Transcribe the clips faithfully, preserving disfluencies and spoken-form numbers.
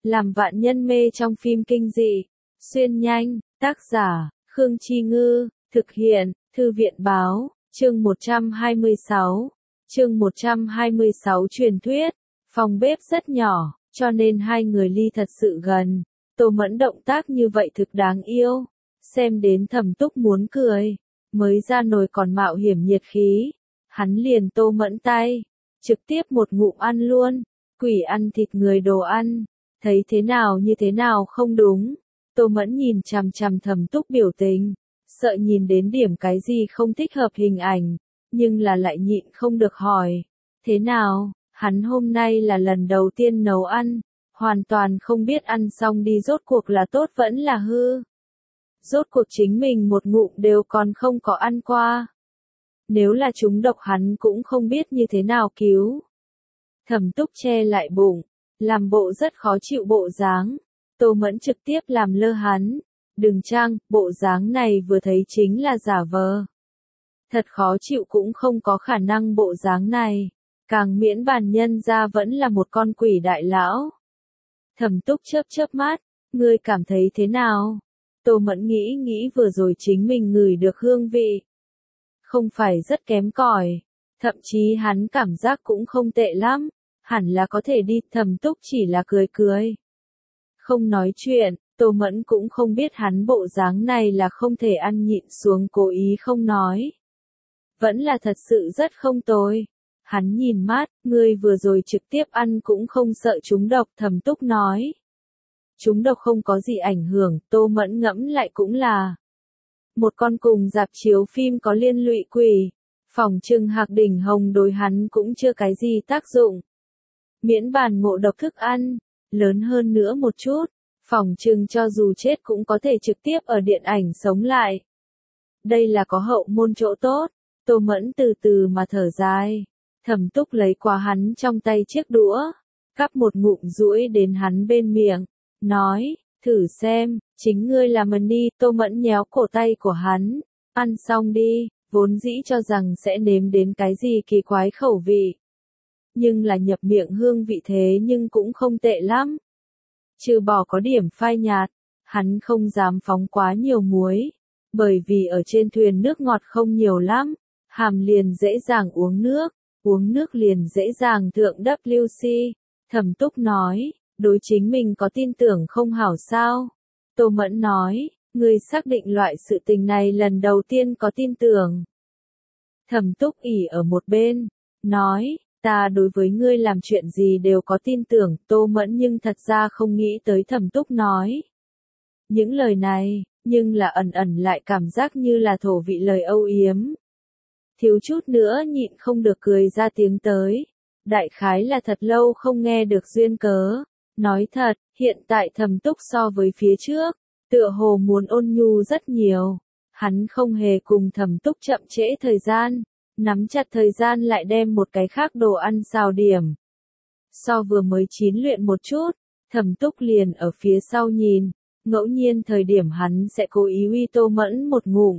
làm vạn nhân mê trong phim kinh dị. Xuyên nhanh, tác giả, Khương Chi Ngư, thực hiện, Thư viện Báo, chương một trăm hai mươi sáu. Chương một trăm hai mươi sáu truyền thuyết. Phòng bếp rất nhỏ, cho nên hai người ly thật sự gần. Tô Mẫn động tác như vậy thực đáng yêu. Xem đến Thẩm Túc muốn cười. Mới ra nồi còn mạo hiểm nhiệt khí. Hắn liền Tô Mẫn tay. Trực tiếp một ngụm ăn luôn. Quỷ ăn thịt người đồ ăn. Thấy thế nào như thế nào không đúng. Tô Mẫn nhìn chằm chằm Thẩm Túc biểu tình. Sợ nhìn đến điểm cái gì không thích hợp hình ảnh. Nhưng là lại nhịn không được hỏi. Thế nào, hắn hôm nay là lần đầu tiên nấu ăn. Hoàn toàn không biết ăn xong đi rốt cuộc là tốt vẫn là hư. Rốt cuộc chính mình một ngụm đều còn không có ăn qua. Nếu là trúng độc hắn cũng không biết như thế nào cứu. Thẩm Túc che lại bụng, làm bộ rất khó chịu bộ dáng. Tô Mẫn trực tiếp làm lơ hắn. Đừng trang, bộ dáng này vừa thấy chính là giả vờ. Thật khó chịu cũng không có khả năng bộ dáng này. Càng miễn bàn nhân ra vẫn là một con quỷ đại lão. Thẩm Túc chớp chớp mắt, ngươi cảm thấy thế nào? Tô Mẫn nghĩ nghĩ vừa rồi chính mình ngửi được hương vị. Không phải rất kém cỏi, thậm chí hắn cảm giác cũng không tệ lắm, hẳn là có thể đi. Thẩm Túc chỉ là cười cười. Không nói chuyện, Tô Mẫn cũng không biết hắn bộ dáng này là không thể ăn nhịn xuống cố ý không nói. Vẫn là thật sự rất không tồi. Hắn nhìn mát, ngươi vừa rồi trực tiếp ăn cũng không sợ trúng độc. Thẩm Túc nói. Trúng độc không có gì ảnh hưởng, Tô Mẫn ngẫm lại cũng là. Một con cùng dạp chiếu phim có liên lụy quỷ. Phòng trừng Hạc Đỉnh Hồng đối hắn cũng chưa cái gì tác dụng. Miễn bàn ngộ độc thức ăn, lớn hơn nữa một chút. Phòng trừng cho dù chết cũng có thể trực tiếp ở điện ảnh sống lại. Đây là có hậu môn chỗ tốt. Tô Mẫn từ từ mà thở dài. Thẩm Túc lấy qua hắn trong tay chiếc đũa, cắp một ngụm duỗi đến hắn bên miệng, nói, thử xem, chính ngươi làm ơn đi. Tô Mẫn nhéo cổ tay của hắn, ăn xong đi, vốn dĩ cho rằng sẽ nếm đến cái gì kỳ quái khẩu vị. Nhưng là nhập miệng hương vị thế nhưng cũng không tệ lắm. Trừ bỏ có điểm phai nhạt, hắn không dám phóng quá nhiều muối, bởi vì ở trên thuyền nước ngọt không nhiều lắm, hàm liền dễ dàng uống nước. Uống nước liền dễ dàng thượng W C. Thẩm Túc nói, đối chính mình có tin tưởng không hảo sao? Tô Mẫn nói, ngươi xác định loại sự tình này lần đầu tiên có tin tưởng. Thẩm Túc ỉ ở một bên, nói, ta đối với ngươi làm chuyện gì đều có tin tưởng. Tô Mẫn nhưng thật ra không nghĩ tới Thẩm Túc nói. Những lời này, nhưng là ẩn ẩn lại cảm giác như là thổ vị lời âu yếm. Thiếu chút nữa nhịn không được cười ra tiếng tới. Đại khái là thật lâu không nghe được duyên cớ. Nói thật, hiện tại Thẩm Túc so với phía trước, tựa hồ muốn ôn nhu rất nhiều. Hắn không hề cùng Thẩm Túc chậm trễ thời gian, nắm chặt thời gian lại đem một cái khác đồ ăn xào điểm. So vừa mới chín luyện một chút, Thẩm Túc liền ở phía sau nhìn, ngẫu nhiên thời điểm hắn sẽ cố ý uy Tô Mẫn một ngụm.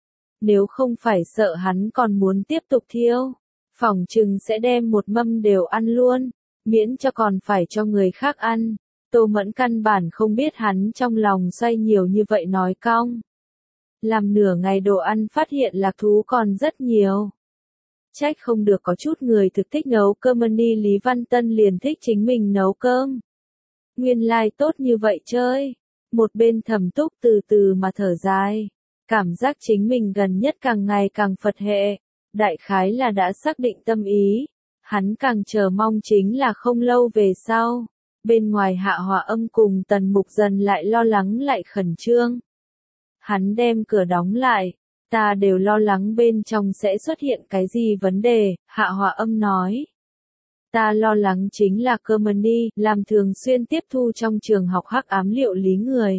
Nếu không phải sợ hắn còn muốn tiếp tục thiêu, phỏng chừng sẽ đem một mâm đều ăn luôn, miễn cho còn phải cho người khác ăn. Tô Mẫn căn bản không biết hắn trong lòng xoay nhiều như vậy nói cong. Làm nửa ngày đồ ăn phát hiện lạc thú còn rất nhiều. Trách không được có chút người thực thích nấu cơm đi. Lý Văn Tân liền thích chính mình nấu cơm. Nguyên lai tốt như vậy chơi. Một bên Thẩm Túc từ từ mà thở dài. Cảm giác chính mình gần nhất càng ngày càng Phật hệ, đại khái là đã xác định tâm ý, hắn càng chờ mong chính là không lâu về sau, bên ngoài Hạ Hòa Âm cùng Tần Mục Dần lại lo lắng lại khẩn trương. Hắn đem cửa đóng lại, ta đều lo lắng bên trong sẽ xuất hiện cái gì vấn đề. Hạ Hòa Âm nói. Ta lo lắng chính là Kermani, làm thường xuyên tiếp thu trong trường học hắc ám liệu lý người.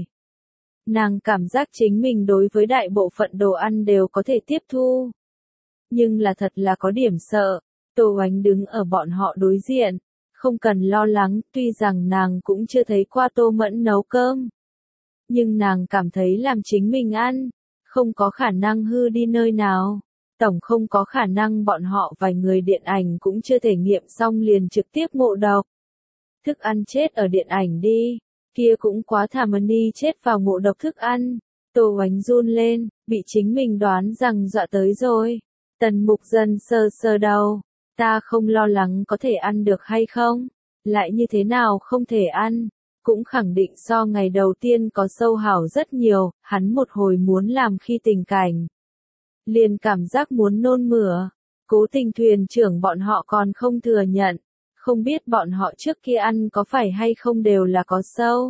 Nàng cảm giác chính mình đối với đại bộ phận đồ ăn đều có thể tiếp thu. Nhưng là thật là có điểm sợ. Tô Oánh đứng ở bọn họ đối diện. Không cần lo lắng, tuy rằng nàng cũng chưa thấy qua Tô Mẫn nấu cơm. Nhưng nàng cảm thấy làm chính mình ăn, không có khả năng hư đi nơi nào. Tổng không có khả năng bọn họ vài người điện ảnh cũng chưa thể nghiệm xong liền trực tiếp ngộ độc. Thức ăn chết ở điện ảnh đi, kia cũng quá thảm, Money chết vào ngộ độc thức ăn. Tô Oánh run lên, bị chính mình đoán rằng dọa tới rồi. Tần Mục Dân sờ sờ đầu, ta không lo lắng có thể ăn được hay không, lại như thế nào không thể ăn, cũng khẳng định so ngày đầu tiên có sâu hảo rất nhiều, hắn một hồi muốn làm khi tình cảnh. Liền cảm giác muốn nôn mửa, Cố Tình thuyền trưởng bọn họ còn không thừa nhận, không biết bọn họ trước kia ăn có phải hay không đều là có sâu.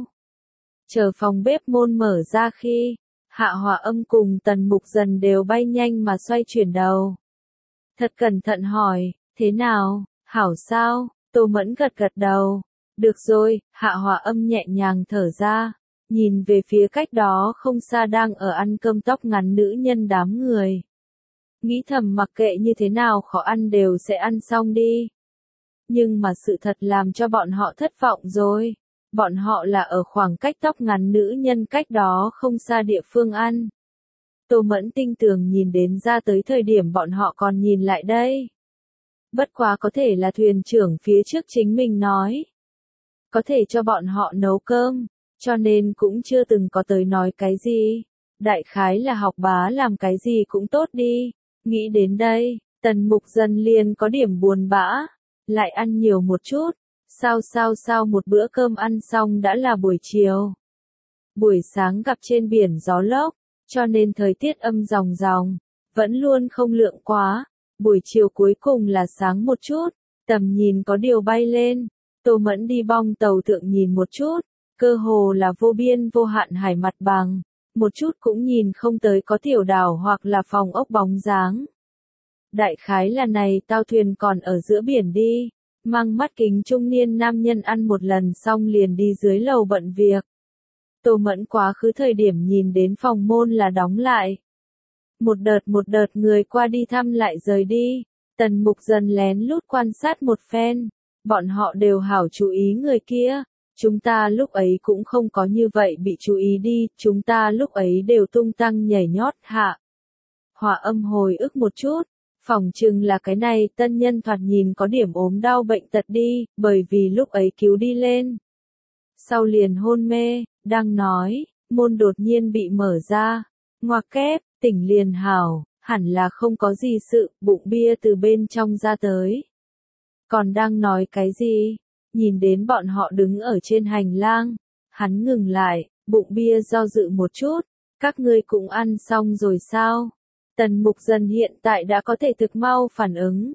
Chờ phòng bếp môn mở ra khi, Hạ Hòa Âm cùng Tần Mục Dần đều bay nhanh mà xoay chuyển đầu. Thật cẩn thận hỏi, thế nào, hảo sao, Tô Mẫn gật gật đầu. Được rồi, Hạ Hòa Âm nhẹ nhàng thở ra, nhìn về phía cách đó không xa đang ở ăn cơm tóc ngắn nữ nhân đám người. Nghĩ thầm mặc kệ như thế nào khó ăn đều sẽ ăn xong đi. Nhưng mà sự thật làm cho bọn họ thất vọng rồi. Bọn họ là ở khoảng cách tóc ngắn nữ nhân cách đó không xa địa phương ăn. Tô Mẫn tinh tường nhìn đến ra tới thời điểm bọn họ còn nhìn lại đây. Bất quá có thể là thuyền trưởng phía trước chính mình nói. Có thể cho bọn họ nấu cơm, cho nên cũng chưa từng có tới nói cái gì. Đại khái là học bá làm cái gì cũng tốt đi. Nghĩ đến đây, Tần Mục Dần liền có điểm buồn bã. Lại ăn nhiều một chút. Sao sao sao một bữa cơm ăn xong đã là buổi chiều. Buổi sáng gặp trên biển gió lốc, cho nên thời tiết âm ròng ròng, vẫn luôn không lượng quá. Buổi chiều cuối cùng là sáng một chút, tầm nhìn có điều bay lên. Tô Mẫn đi bong tàu thượng nhìn một chút, cơ hồ là vô biên vô hạn hải mặt bằng, một chút cũng nhìn không tới có tiểu đảo hoặc là phòng ốc bóng dáng. Đại khái là này tao thuyền còn ở giữa biển đi. Mang mắt kính trung niên nam nhân ăn một lần xong liền đi dưới lầu bận việc. Tô Mẫn quá khứ thời điểm nhìn đến phòng môn là đóng lại. Một đợt một đợt người qua đi thăm lại rời đi. Tần Mục Dần lén lút quan sát một phen. Bọn họ đều hảo chú ý người kia. Chúng ta lúc ấy cũng không có như vậy bị chú ý đi. Chúng ta lúc ấy đều tung tăng nhảy nhót hạ. Hòa Âm hồi ức một chút. Phỏng chừng là cái này tân nhân thoạt nhìn có điểm ốm đau bệnh tật đi, bởi vì lúc ấy cứu đi lên. Sau liền hôn mê, đang nói, môn đột nhiên bị mở ra. Ngoặc kép, tỉnh liền hảo, hẳn là không có gì sự, bụng bia từ bên trong ra tới. Còn đang nói cái gì? Nhìn đến bọn họ đứng ở trên hành lang. Hắn ngừng lại, bụng bia do dự một chút. Các ngươi cũng ăn xong rồi sao? Tần Mục Dần hiện tại đã có thể thực mau phản ứng.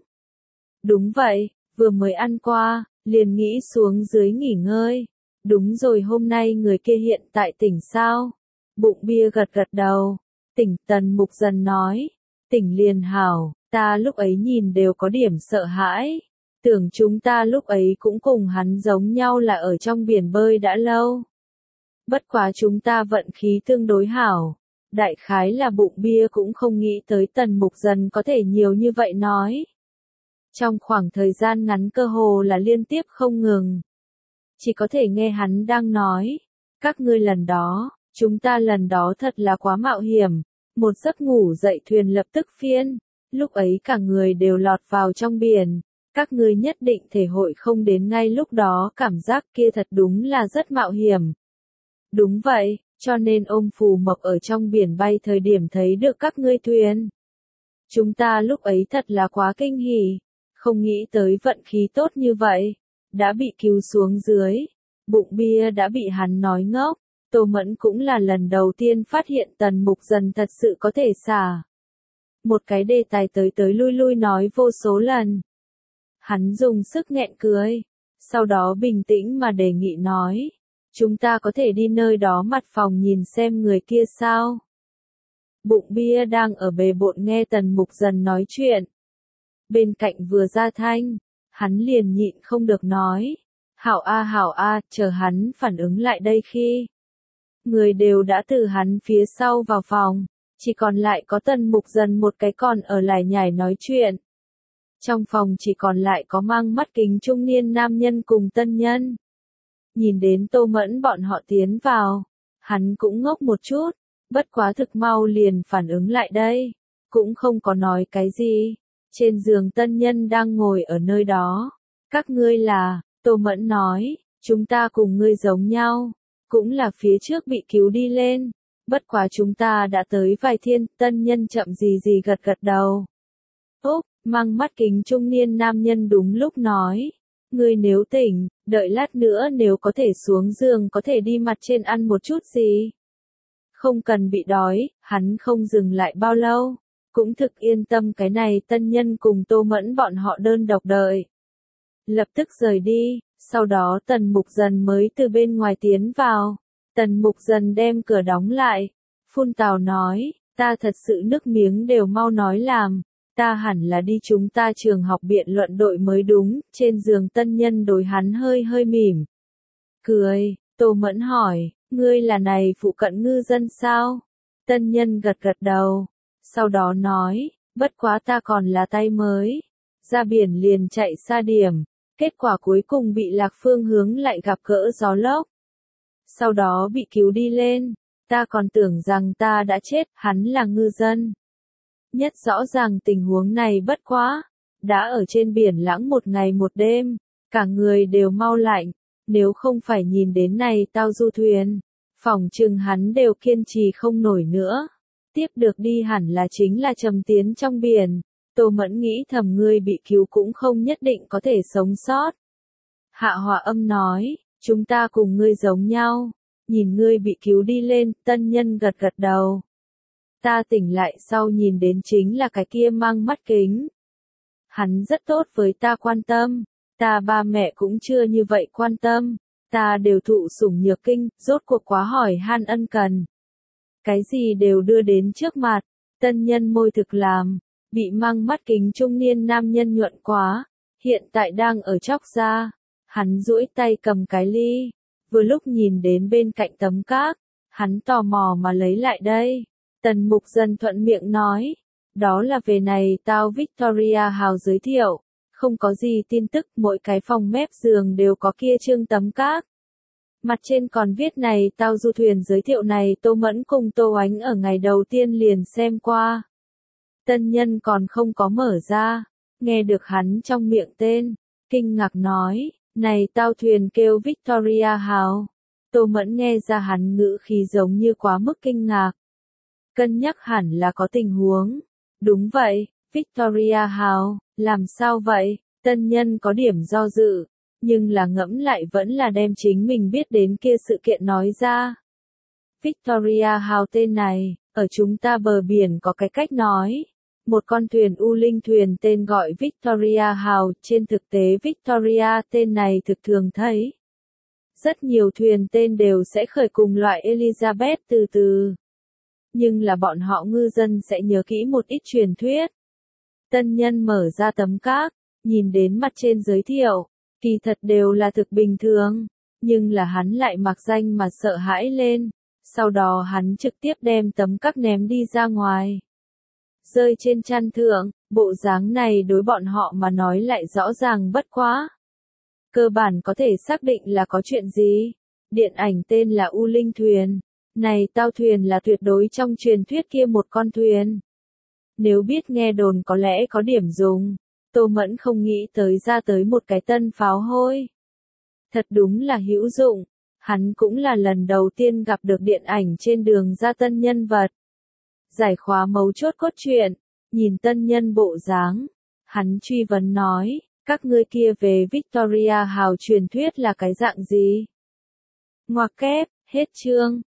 Đúng vậy, vừa mới ăn qua, liền nghĩ xuống dưới nghỉ ngơi. Đúng rồi, hôm nay người kia hiện tại tỉnh sao? Bụng bia gật gật đầu. Tỉnh, Tần Mục Dần nói. Tỉnh liền hảo, ta lúc ấy nhìn đều có điểm sợ hãi. Tưởng chúng ta lúc ấy cũng cùng hắn giống nhau là ở trong biển bơi đã lâu. Bất quá chúng ta vận khí tương đối hảo. Đại khái là bụng bia cũng không nghĩ tới Tần Mục Dần có thể nhiều như vậy nói. Trong khoảng thời gian ngắn cơ hồ là liên tiếp không ngừng. Chỉ có thể nghe hắn đang nói. Các ngươi lần đó, chúng ta lần đó thật là quá mạo hiểm. Một giấc ngủ dậy thuyền lập tức phiên. Lúc ấy cả người đều lọt vào trong biển. Các ngươi nhất định thể hội không đến ngay lúc đó cảm giác kia thật đúng là rất mạo hiểm. Đúng vậy. Cho nên ôm phù mộc ở trong biển bay thời điểm thấy được các ngươi thuyền. Chúng ta lúc ấy thật là quá kinh hỉ, không nghĩ tới vận khí tốt như vậy, đã bị cứu xuống dưới, bụng bia đã bị hắn nói ngốc. Tô Mẫn cũng là lần đầu tiên phát hiện Tần Mục Dần thật sự có thể xả. Một cái đề tài tới tới lui lui nói vô số lần. Hắn dùng sức nghẹn cười, sau đó bình tĩnh mà đề nghị nói. Chúng ta có thể đi nơi đó mặt phòng nhìn xem người kia sao? Bụng bia đang ở bề bộn nghe Tần Mục Dần nói chuyện. Bên cạnh vừa ra thanh, hắn liền nhịn không được nói. Hảo a hảo a, chờ hắn phản ứng lại đây khi. Người đều đã từ hắn phía sau vào phòng, chỉ còn lại có Tần Mục Dần một cái còn ở lại nhảy nói chuyện. Trong phòng chỉ còn lại có mang mắt kính trung niên nam nhân cùng tân nhân. Nhìn đến Tô Mẫn bọn họ tiến vào, hắn cũng ngốc một chút, bất quá thực mau liền phản ứng lại đây, cũng không có nói cái gì. Trên giường tân nhân đang ngồi ở nơi đó. Các ngươi là, Tô Mẫn nói, Chúng ta cùng ngươi giống nhau, cũng là phía trước bị cứu đi lên. Bất quá chúng ta đã tới vài thiên, tân nhân chậm gì gì gật gật đầu. Úc, mang mắt kính trung niên nam nhân đúng lúc nói. Ngươi nếu tỉnh, đợi lát nữa nếu có thể xuống giường có thể đi mặt trên ăn một chút gì. Không cần bị đói, hắn không dừng lại bao lâu. Cũng thực yên tâm cái này tân nhân cùng Tô Mẫn bọn họ đơn độc đợi. Lập tức rời đi, sau đó Tần Mục Dần mới từ bên ngoài tiến vào. Tần Mục Dần đem cửa đóng lại. Phun tào nói, ta thật sự nước miếng đều mau nói làm. Ta hẳn là đi chúng ta trường học biện luận đội mới đúng. Trên giường tân nhân đối hắn hơi hơi mỉm. Cười, Tô Mẫn hỏi, ngươi là này phụ cận ngư dân sao? Tân nhân gật gật đầu. Sau đó nói, bất quá ta còn là tay mới. Ra biển liền chạy xa điểm. Kết quả cuối cùng bị lạc phương hướng lại gặp cỡ gió lốc. Sau đó bị cứu đi lên. Ta còn tưởng rằng ta đã chết, hắn là ngư dân. Nhất rõ ràng tình huống này bất quá. Đã ở trên biển lãng một ngày một đêm. Cả người đều mau lạnh. Nếu không phải nhìn đến này tao du thuyền. Phỏng chừng hắn đều kiên trì không nổi nữa. Tiếp được đi hẳn là chính là trầm tiến trong biển. Tô Mẫn nghĩ thầm ngươi bị cứu cũng không nhất định có thể sống sót. Hạ Hòa Âm nói, chúng ta cùng ngươi giống nhau. Nhìn ngươi bị cứu đi lên, tân nhân gật gật đầu. Ta tỉnh lại sau nhìn đến chính là cái kia mang mắt kính. Hắn rất tốt với ta quan tâm. Ta ba mẹ cũng chưa như vậy quan tâm. Ta đều thụ sủng nhược kinh, rốt cuộc quá hỏi han ân cần. Cái gì đều đưa đến trước mặt. Tân nhân môi thực làm. Bị mang mắt kính trung niên nam nhân nhuận quá. Hiện tại đang ở chóc ra. Hắn duỗi tay cầm cái ly. Vừa lúc nhìn đến bên cạnh tấm cát. Hắn tò mò mà lấy lại đây. Tần Mục Dần thuận miệng nói. Đó là về này tao Victoria House giới thiệu. Không có gì tin tức, mỗi cái phòng mép giường đều có kia trương tấm cát. Mặt trên còn viết này tao du thuyền giới thiệu này Tô Mẫn cùng Tô Ánh ở ngày đầu tiên liền xem qua. Tân nhân còn không có mở ra, nghe được hắn trong miệng tên, kinh ngạc nói, này tao thuyền kêu Victoria House. Tô Mẫn nghe ra hắn ngữ khí giống như quá mức kinh ngạc. Cân nhắc hẳn là có tình huống. Đúng vậy, Victoria House, làm sao vậy? Tân nhân có điểm do dự, nhưng là ngẫm lại vẫn là đem chính mình biết đến kia sự kiện nói ra. Victoria House tên này, ở chúng ta bờ biển có cái cách nói. Một con thuyền u linh thuyền tên gọi Victoria House, trên thực tế Victoria tên này thực thường thấy. Rất nhiều thuyền tên đều sẽ khởi cùng loại Elizabeth từ từ. Nhưng là bọn họ ngư dân sẽ nhớ kỹ một ít truyền thuyết. Tân nhân mở ra tấm cát, nhìn đến mặt trên giới thiệu, kỳ thật đều là thực bình thường, nhưng là hắn lại mặc danh mà sợ hãi lên, sau đó hắn trực tiếp đem tấm cát ném đi ra ngoài. Rơi trên chăn thượng, bộ dáng này đối bọn họ mà nói lại rõ ràng bất quá. Cơ bản có thể xác định là có chuyện gì. Điện ảnh tên là U Linh Thuyền. Này tao thuyền là tuyệt đối trong truyền thuyết kia một con thuyền. Nếu biết nghe đồn có lẽ có điểm dùng. Tô Mẫn không nghĩ tới ra tới một cái tân pháo hôi. Thật đúng là hữu dụng. Hắn cũng là lần đầu tiên gặp được điện ảnh trên đường ra tân nhân vật. Giải khóa mấu chốt cốt truyện. Nhìn tân nhân bộ dáng. Hắn truy vấn nói, các ngươi kia về Victoria House truyền thuyết là cái dạng gì? Ngoặc kép, hết chương.